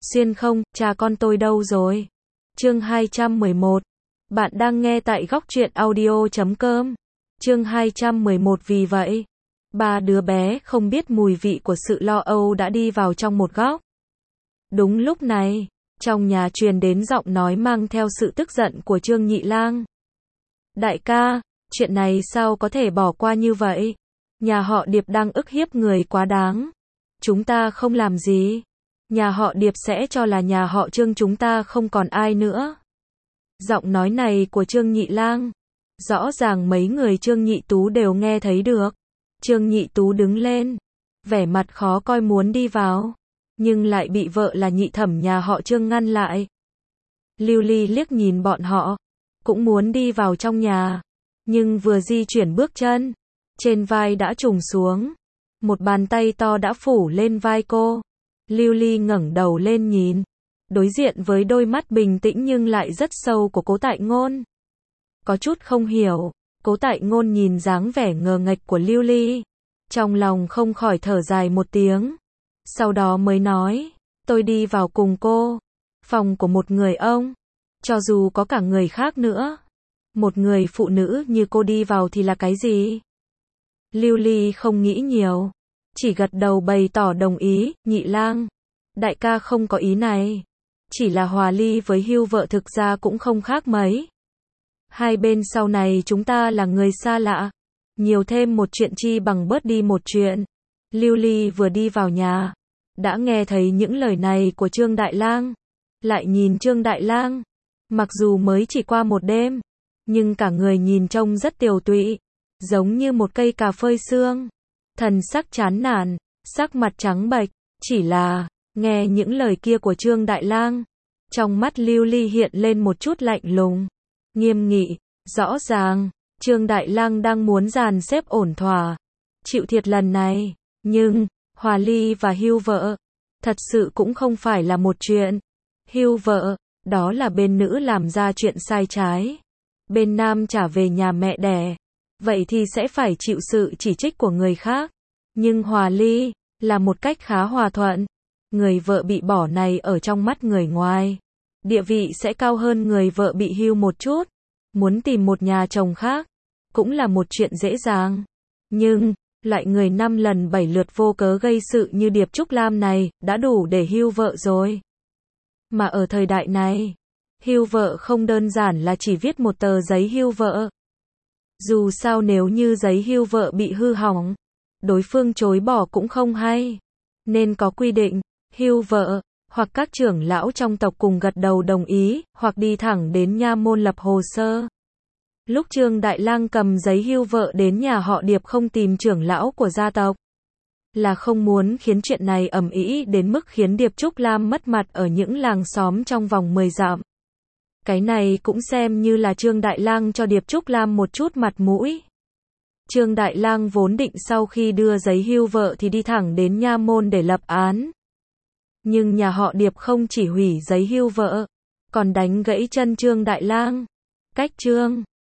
Xuyên không, cha con tôi đâu rồi? Chương 211. Bạn đang nghe tại góc truyện audio.com. Chương 211. Vì vậy, ba đứa bé không biết mùi vị của sự lo âu đã đi vào trong một góc. Đúng lúc này, trong nhà truyền đến giọng nói mang theo sự tức giận của Trương Nhị Lang. Đại ca, chuyện này sao có thể bỏ qua như vậy? Nhà họ Điệp đang ức hiếp người quá đáng. Chúng ta không làm gì. Nhà họ Điệp sẽ cho là nhà họ Trương chúng ta không còn ai nữa. Giọng nói này của Trương Nhị Lang, rõ ràng mấy người Trương Nhị Tú đều nghe thấy được. Trương Nhị Tú đứng lên, vẻ mặt khó coi muốn đi vào, nhưng lại bị vợ là Nhị Thẩm nhà họ Trương ngăn lại. Lưu Ly liếc nhìn bọn họ, cũng muốn đi vào trong nhà, nhưng vừa di chuyển bước chân, trên vai đã trùng xuống, một bàn tay to đã phủ lên vai cô. Lưu Ly ngẩng đầu lên nhìn, đối diện với đôi mắt bình tĩnh nhưng lại rất sâu của Cố Tại Ngôn. Có chút không hiểu, Cố Tại Ngôn nhìn dáng vẻ ngờ nghệch của Lưu Ly, trong lòng không khỏi thở dài một tiếng, sau đó mới nói, tôi đi vào cùng cô, phòng của một người ông, cho dù có cả người khác nữa, một người phụ nữ như cô đi vào thì là cái gì? Lưu Ly không nghĩ nhiều, chỉ gật đầu bày tỏ đồng ý. Nhị Lang, đại ca không có ý này, chỉ là hòa ly với Hưu vợ thực ra cũng không khác mấy. Hai bên sau này chúng ta là người xa lạ, nhiều thêm một chuyện chi bằng bớt đi một chuyện. Lưu Ly vừa đi vào nhà, đã nghe thấy những lời này của Trương Đại Lang, lại nhìn Trương Đại Lang, mặc dù mới chỉ qua một đêm, nhưng cả người nhìn trông rất tiều tụy, giống như một cây cà phơi xương, thần sắc chán nản, sắc mặt trắng bệch. Chỉ là, nghe những lời kia của Trương Đại Lang, trong mắt Lưu Ly hiện lên một chút lạnh lùng, nghiêm nghị, rõ ràng, Trương Đại Lang đang muốn dàn xếp ổn thỏa, chịu thiệt lần này, nhưng, Hòa Ly và Hưu vợ, thật sự cũng không phải là một chuyện. Hưu vợ, đó là bên nữ làm ra chuyện sai trái, bên nam trả về nhà mẹ đẻ, vậy thì sẽ phải chịu sự chỉ trích của người khác. Nhưng Hòa Ly, là một cách khá hòa thuận, người vợ bị bỏ này ở trong mắt người ngoài, địa vị sẽ cao hơn người vợ bị hưu một chút, muốn tìm một nhà chồng khác, cũng là một chuyện dễ dàng. Nhưng, loại người 5 lần 7 lượt vô cớ gây sự như Điệp Trúc Lam này, đã đủ để hưu vợ rồi. Mà ở thời đại này, hưu vợ không đơn giản là chỉ viết một tờ giấy hưu vợ. Dù sao nếu như giấy hưu vợ bị hư hỏng, đối phương chối bỏ cũng không hay. Nên có quy định, hưu vợ, hoặc các trưởng lão trong tộc cùng gật đầu đồng ý, hoặc đi thẳng đến nha môn lập hồ sơ. Lúc Trương Đại Lang cầm giấy hưu vợ đến nhà họ Điệp không tìm trưởng lão của gia tộc, là không muốn khiến chuyện này ầm ĩ đến mức khiến Điệp Trúc Lam mất mặt ở những làng xóm trong vòng 10 dặm. Cái này cũng xem như là Trương Đại Lang cho Điệp Trúc Lam một chút mặt mũi. Trương Đại Lang vốn định sau khi đưa giấy hưu vợ thì đi thẳng đến nha môn để lập án. Nhưng nhà họ Điệp không chỉ hủy giấy hưu vợ, còn đánh gãy chân Trương Đại Lang. Cách Trương